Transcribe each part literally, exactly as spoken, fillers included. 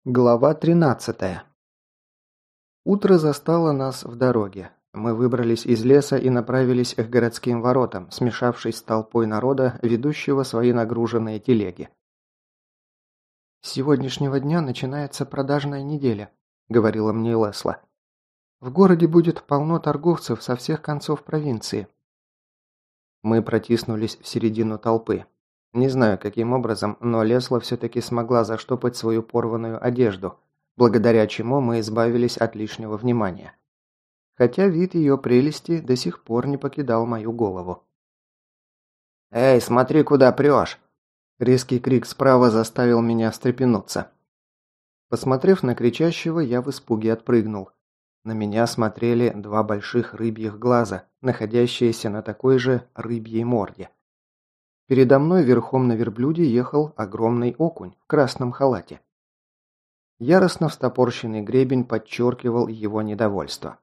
Глава тринадцатая. Утро застало нас в дороге. Мы выбрались из леса и направились к городским воротам, смешавшись с толпой народа, ведущего свои нагруженные телеги. «С сегодняшнего дня начинается продажная неделя», — говорила мне Лесла. «В городе будет полно торговцев со всех концов провинции». Мы протиснулись в середину толпы. Не знаю, каким образом, но Лесла все-таки смогла заштопать свою порванную одежду, благодаря чему мы избавились от лишнего внимания. Хотя вид ее прелести до сих пор не покидал мою голову. «Эй, смотри, куда прешь!» Резкий крик справа заставил меня встрепенуться. Посмотрев на кричащего, я в испуге отпрыгнул. На меня смотрели два больших рыбьих глаза, находящиеся на такой же рыбьей морде. Передо мной верхом на верблюде ехал огромный окунь в красном халате. Яростно встопорщенный гребень подчеркивал его недовольство.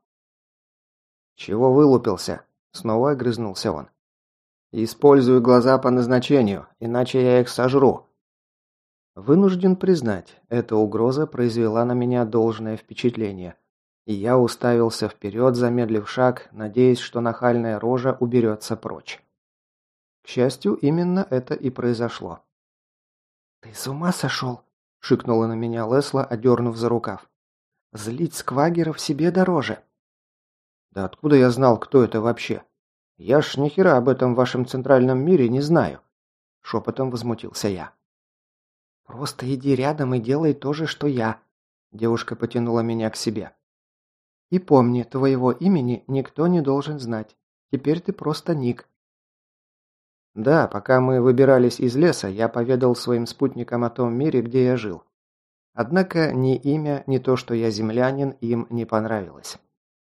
«Чего вылупился?» – снова огрызнулся он. «Использую глаза по назначению, иначе я их сожру». Вынужден признать, эта угроза произвела на меня должное впечатление, и я уставился вперед, замедлив шаг, надеясь, что нахальная рожа уберется прочь. К счастью, именно это и произошло. «Ты с ума сошел?» – шикнула на меня Лесла, одернув за рукав. «Злить сквагеров себе дороже». «Да откуда я знал, кто это вообще? Я ж ни хера об этом в вашем центральном мире не знаю», – шепотом возмутился я. «Просто иди рядом и делай то же, что я», – девушка потянула меня к себе. «И помни, твоего имени никто не должен знать. Теперь ты просто Ник». Да, пока мы выбирались из леса, я поведал своим спутникам о том мире, где я жил. Однако ни имя, ни то, что я землянин, им не понравилось.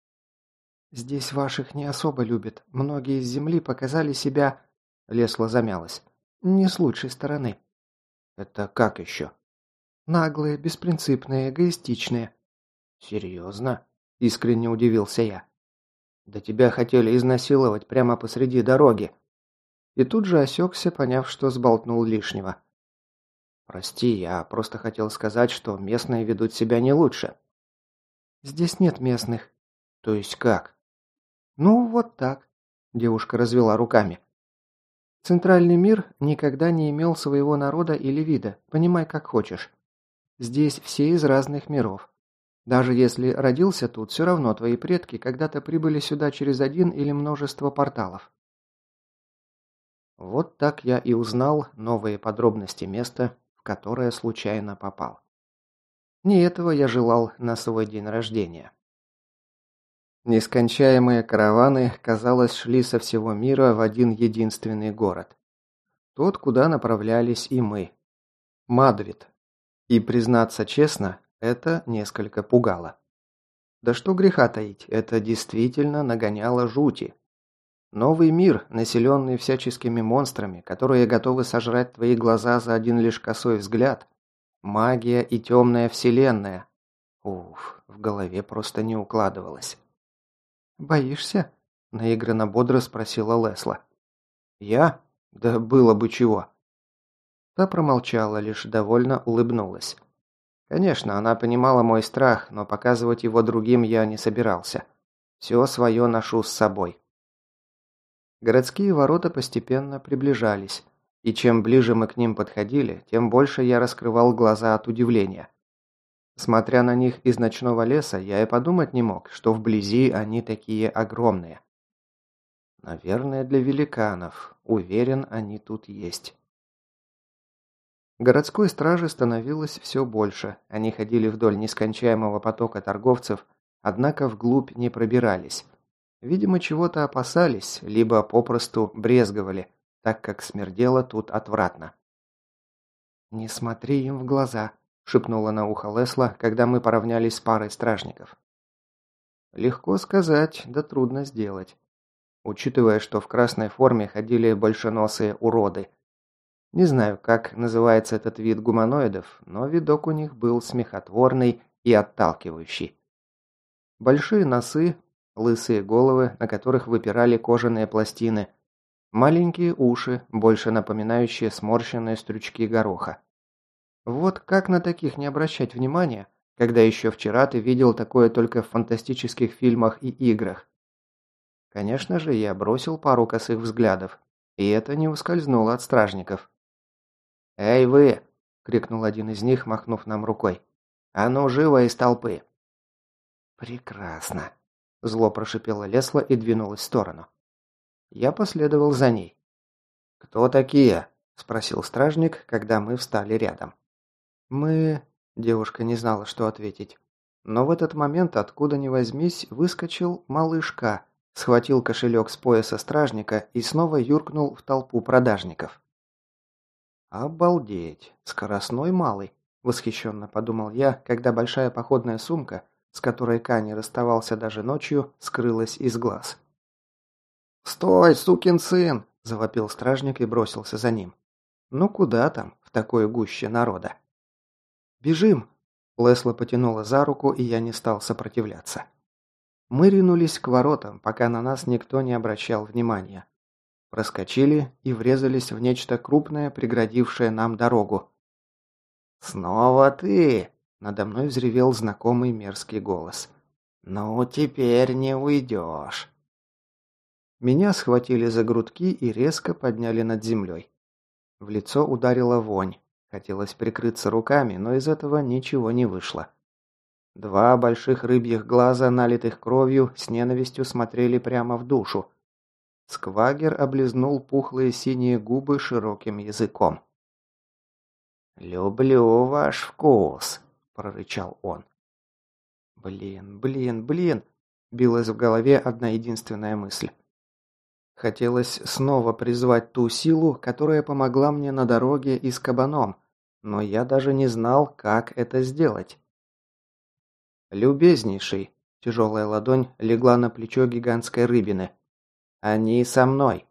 «Здесь ваших не особо любят. Многие из земли показали себя...» Лесла замялась. «Не с лучшей стороны». «Это как еще?» «Наглые, беспринципные, эгоистичные». «Серьезно?» – искренне удивился я. «Да тебя хотели изнасиловать прямо посреди дороги». И тут же осекся, поняв, что сболтнул лишнего. «Прости, я просто хотел сказать, что местные ведут себя не лучше». «Здесь нет местных». «То есть как?» «Ну, вот так», – девушка развела руками. «Центральный мир никогда не имел своего народа или вида, понимай как хочешь. Здесь все из разных миров. Даже если родился тут, все равно твои предки когда-то прибыли сюда через один или множество порталов». Вот так я и узнал новые подробности места, в которое случайно попал. Не этого я желал на свой день рождения. Нескончаемые караваны, казалось, шли со всего мира в один единственный город. Тот, куда направлялись и мы. Мадрид. И, признаться честно, это несколько пугало. Да что греха таить, это действительно нагоняло жути. Новый мир, населенный всяческими монстрами, которые готовы сожрать твои глаза за один лишь косой взгляд. Магия и темная вселенная. Уф, в голове просто не укладывалось. «Боишься?» – наигранно бодро спросила Лесла. «Я? Да было бы чего». Та промолчала, лишь довольно улыбнулась. Конечно, она понимала мой страх, но показывать его другим я не собирался. Все свое ношу с собой. Городские ворота постепенно приближались, и чем ближе мы к ним подходили, тем больше я раскрывал глаза от удивления. Смотря на них из ночного леса, я и подумать не мог, что вблизи они такие огромные. Наверное, для великанов. Уверен, они тут есть. Городской стражи становилось все больше. Они ходили вдоль нескончаемого потока торговцев, однако вглубь не пробирались. Видимо, чего-то опасались, либо попросту брезговали, так как смердело тут отвратно. «Не смотри им в глаза», – шепнула на ухо Лесла, когда мы поравнялись с парой стражников. Легко сказать, да трудно сделать. Учитывая, что в красной форме ходили большеносые уроды. Не знаю, как называется этот вид гуманоидов, но видок у них был смехотворный и отталкивающий. Большие носы, лысые головы, на которых выпирали кожаные пластины, маленькие уши, больше напоминающие сморщенные стручки гороха. Вот как на таких не обращать внимания, когда еще вчера ты видел такое только в фантастических фильмах и играх? Конечно же, я бросил пару косых взглядов, и это не ускользнуло от стражников. «Эй вы!» – крикнул один из них, махнув нам рукой. «А ну, живо из толпы!» «Прекрасно!» – зло прошипела Лесла и двинулась в сторону. Я последовал за ней. «Кто такие?» – спросил стражник, когда мы встали рядом. «Мы...» – девушка не знала, что ответить. Но в этот момент, откуда ни возьмись, выскочил малышка, схватил кошелек с пояса стражника и снова юркнул в толпу продажников. «Обалдеть! Скоростной малый!» – восхищенно подумал я, когда большая походная сумка, с которой Ка не расставался даже ночью, скрылась из глаз. «Стой, сукин сын!» – завопил стражник и бросился за ним. «Ну куда там, в такой гуще народа?» «Бежим!» – Лесла потянула за руку, и я не стал сопротивляться. Мы ринулись к воротам, пока на нас никто не обращал внимания. Проскочили и врезались в нечто крупное, преградившее нам дорогу. «Снова ты!» – надо мной взревел знакомый мерзкий голос. «Ну, теперь не уйдешь!» Меня схватили за грудки и резко подняли над землей. В лицо ударила вонь. Хотелось прикрыться руками, но из этого ничего не вышло. Два больших рыбьих глаза, налитых кровью, с ненавистью смотрели прямо в душу. Сквагер облизнул пухлые синие губы широким языком. «Люблю ваш вкус», – прорычал он. «Блин, блин, блин», – билась в голове одна единственная мысль. Хотелось снова призвать ту силу, которая помогла мне на дороге и с кабаном, но я даже не знал, как это сделать. «Любезнейший», – тяжелая ладонь легла на плечо гигантской рыбины. «Они со мной».